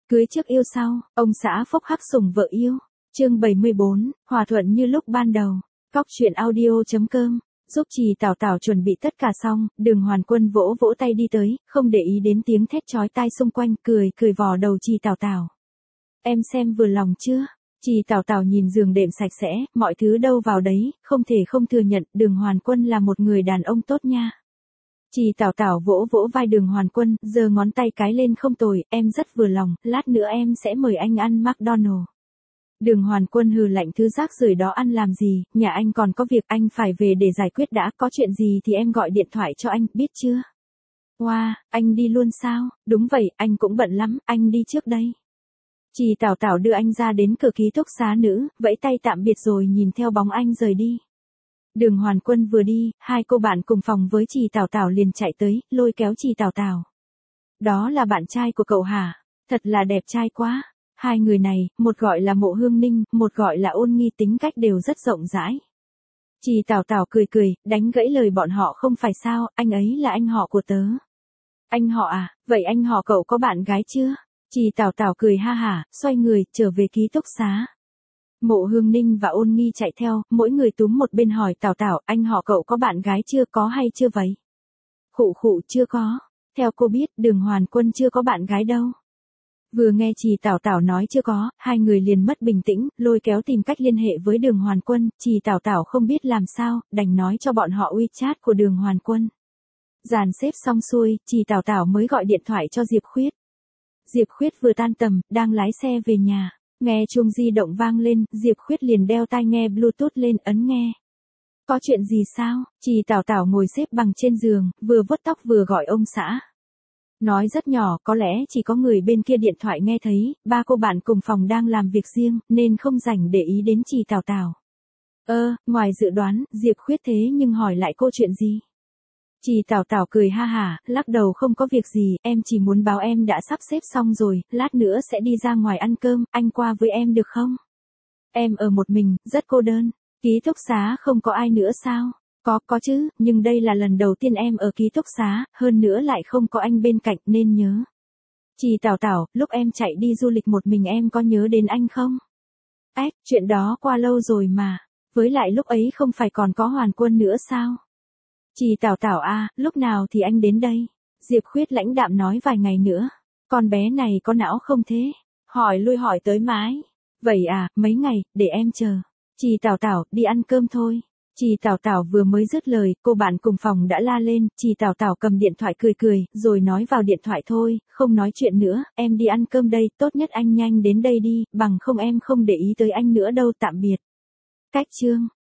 Cưới trước yêu sau, ông xã phốc hắc sủng vợ yêu. Chương 74, hòa thuận như lúc ban đầu. Cóc truyện audio.com. Giúp Trì Tảo Tảo chuẩn bị tất cả xong, Đường Hoàn Quân vỗ vỗ tay đi tới, không để ý đến tiếng thét chói tai xung quanh, cười vò đầu Trì Tảo Tảo. Em xem vừa lòng chưa? Trì Tảo Tảo nhìn giường đệm sạch sẽ, mọi thứ đâu vào đấy, không thể không thừa nhận, Đường Hoàn Quân là một người đàn ông tốt nha. Trì Tảo Tảo vỗ vỗ vai Đường Hoàn Quân, giơ ngón tay cái lên, không tồi, em rất vừa lòng, lát nữa em sẽ mời anh ăn McDonald's. Đường Hoàn Quân hừ lạnh, thứ rác rưởi đó ăn làm gì, nhà anh còn có việc, anh phải về để giải quyết đã, có chuyện gì thì em gọi điện thoại cho anh, biết chưa? Wow, anh đi luôn sao? Đúng vậy, anh cũng bận lắm, anh đi trước đây. Trì Tảo Tảo đưa anh ra đến cửa ký túc xá nữ, vẫy tay tạm biệt rồi nhìn theo bóng anh rời đi. Đường Hoàn Quân vừa đi, hai cô bạn cùng phòng với Trì Tảo Tảo liền chạy tới, lôi kéo Trì Tảo Tảo. Đó là bạn trai của cậu hả? Thật là đẹp trai quá. Hai người này, một gọi là Mộ Hương Ninh, một gọi là Ôn Nghi, tính cách đều rất rộng rãi. Trì Tảo Tảo cười, đánh gãy lời bọn họ, không phải sao, anh ấy là anh họ của tớ. Anh họ à, vậy anh họ cậu có bạn gái chưa? Trì Tảo Tảo cười ha hả, xoay người, trở về ký túc xá. Mộ Hương Ninh và Ôn Nghi chạy theo, mỗi người túm một bên hỏi Tảo Tảo, anh họ cậu có bạn gái chưa, có hay chưa vậy? Khụ, chưa có. Theo cô biết, Đường Hoàn Quân chưa có bạn gái đâu. Vừa nghe Trì Tảo Tảo nói chưa có, hai người liền mất bình tĩnh, lôi kéo tìm cách liên hệ với Đường Hoàn Quân. Trì Tảo Tảo không biết làm sao, đành nói cho bọn họ WeChat của Đường Hoàn Quân. Dàn xếp xong xuôi, Trì Tảo Tảo mới gọi điện thoại cho Diệp Khuyết. Diệp Khuyết vừa tan tầm, đang lái xe về nhà. Nghe chuông di động vang lên, Diệp Khuyết liền đeo tai nghe Bluetooth lên, ấn nghe. Có chuyện gì sao? Trì Tảo Tảo ngồi xếp bằng trên giường, vừa vuốt tóc vừa gọi ông xã. Nói rất nhỏ, có lẽ chỉ có người bên kia điện thoại nghe thấy, ba cô bạn cùng phòng đang làm việc riêng, nên không rảnh để ý đến Trì Tảo Tảo. Ngoài dự đoán, Diệp Khuyết thế nhưng hỏi lại cô chuyện gì? Trì Tảo Tảo cười ha hả, lắc đầu, không có việc gì, em chỉ muốn báo em đã sắp xếp xong rồi, lát nữa sẽ đi ra ngoài ăn cơm, anh qua với em được không? Em ở một mình, rất cô đơn. Ký túc xá không có ai nữa sao? Có chứ, nhưng đây là lần đầu tiên em ở ký túc xá, hơn nữa lại không có anh bên cạnh nên nhớ. Trì Tảo Tảo, lúc em chạy đi du lịch một mình em có nhớ đến anh không? Chuyện đó qua lâu rồi mà, với lại lúc ấy không phải còn có Hoàn Quân nữa sao? Trì Tảo Tảo lúc nào thì anh đến đây? Diệp Khuyết lãnh đạm nói vài ngày nữa. Con bé này có não không thế? Hỏi lui hỏi tới mãi. Vậy mấy ngày, để em chờ. Trì Tảo Tảo, đi ăn cơm thôi. Trì Tảo Tảo vừa mới dứt lời, cô bạn cùng phòng đã la lên, Trì Tảo Tảo cầm điện thoại cười, rồi nói vào điện thoại, thôi, không nói chuyện nữa, em đi ăn cơm đây, tốt nhất anh nhanh đến đây đi, bằng không em không để ý tới anh nữa đâu, tạm biệt. Cách chương.